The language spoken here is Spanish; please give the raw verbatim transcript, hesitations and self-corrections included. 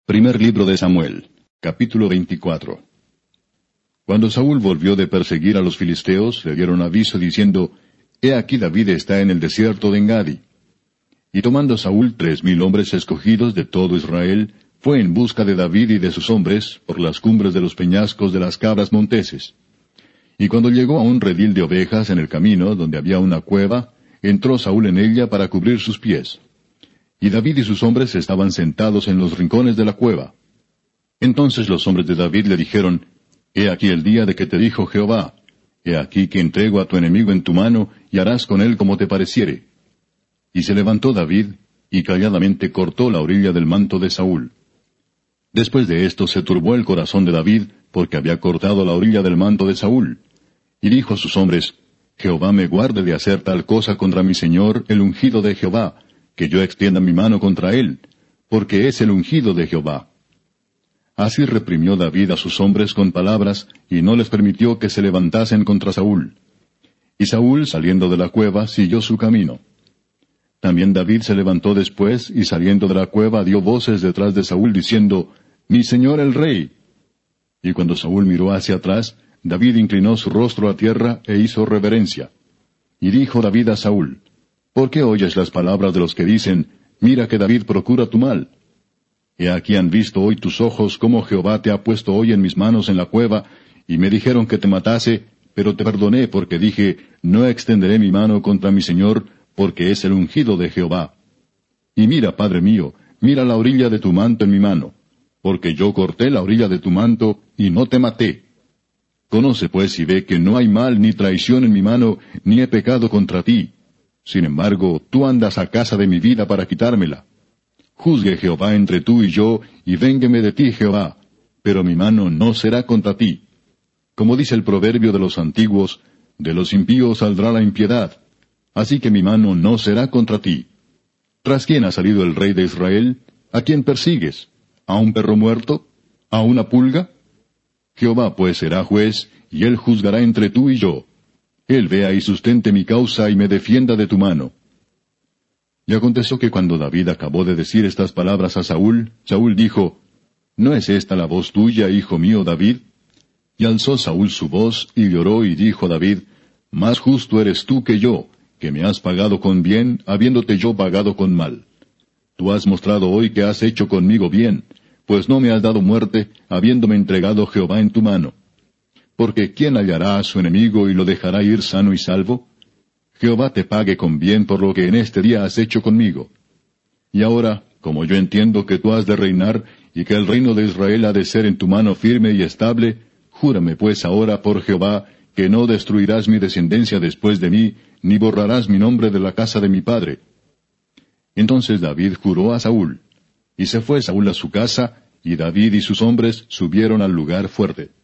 Primer libro de Samuel, capítulo veinticuatro. Cuando Saúl volvió de perseguir a los filisteos, le dieron aviso diciendo, He aquí David está en el desierto de Engadi. Y tomando Saúl tres mil hombres escogidos de todo Israel, fue en busca de David y de sus hombres por las cumbres de los peñascos de las cabras monteses. Y cuando llegó a un redil de ovejas en el camino, donde había una cueva, entró Saúl en ella para cubrir sus pies. Y David y sus hombres estaban sentados en los rincones de la cueva. Entonces los hombres de David le dijeron, He aquí el día de que te dijo Jehová, He aquí que entrego a tu enemigo en tu mano, y harás con él como te pareciere. Y se levantó David, y calladamente cortó la orilla del manto de Saúl. Después de esto se turbó el corazón de David, porque había cortado la orilla del manto de Saúl. Y dijo a sus hombres, Jehová me guarde de hacer tal cosa contra mi señor, el ungido de Jehová, que yo extienda mi mano contra él, porque es el ungido de Jehová. Así reprimió David a sus hombres con palabras, y no les permitió que se levantasen contra Saúl. Y Saúl, saliendo de la cueva, siguió su camino. También David se levantó después, y saliendo de la cueva dio voces detrás de Saúl, diciendo, Mi señor el rey. Y cuando Saúl miró hacia atrás, David inclinó su rostro a tierra, e hizo reverencia. Y dijo David a Saúl, ¿Por qué oyes las palabras de los que dicen, Mira que David procura tu mal? He aquí han visto hoy tus ojos cómo Jehová te ha puesto hoy en mis manos en la cueva, y me dijeron que te matase, pero te perdoné porque dije, No extenderé mi mano contra mi señor, porque es el ungido de Jehová. Y mira, padre mío, mira la orilla de tu manto en mi mano, porque yo corté la orilla de tu manto, y no te maté. Conoce pues y ve que no hay mal ni traición en mi mano, ni he pecado contra ti. Sin embargo, tú andas a casa de mi vida para quitármela. Juzgue Jehová entre tú y yo, y véngueme de ti, Jehová, pero mi mano no será contra ti. Como dice el proverbio de los antiguos, de los impíos saldrá la impiedad, así que mi mano no será contra ti. ¿Tras quién ha salido el rey de Israel? ¿A quién persigues? ¿A un perro muerto? ¿A una pulga? Jehová pues será juez, y él juzgará entre tú y yo. Él vea y sustente mi causa y me defienda de tu mano. Y aconteció que cuando David acabó de decir estas palabras a Saúl, Saúl dijo, ¿No es esta la voz tuya, hijo mío David? Y alzó Saúl su voz, y lloró, y dijo David, Más justo eres tú que yo, que me has pagado con bien, habiéndote yo pagado con mal. Tú has mostrado hoy que has hecho conmigo bien, pues no me has dado muerte, habiéndome entregado Jehová en tu mano. Porque ¿quién hallará a su enemigo y lo dejará ir sano y salvo? Jehová te pague con bien por lo que en este día has hecho conmigo. Y ahora, como yo entiendo que tú has de reinar, y que el reino de Israel ha de ser en tu mano firme y estable, júrame pues ahora por Jehová, que no destruirás mi descendencia después de mí, ni borrarás mi nombre de la casa de mi padre. Entonces David juró a Saúl. Y se fue Saúl a su casa, y David y sus hombres subieron al lugar fuerte.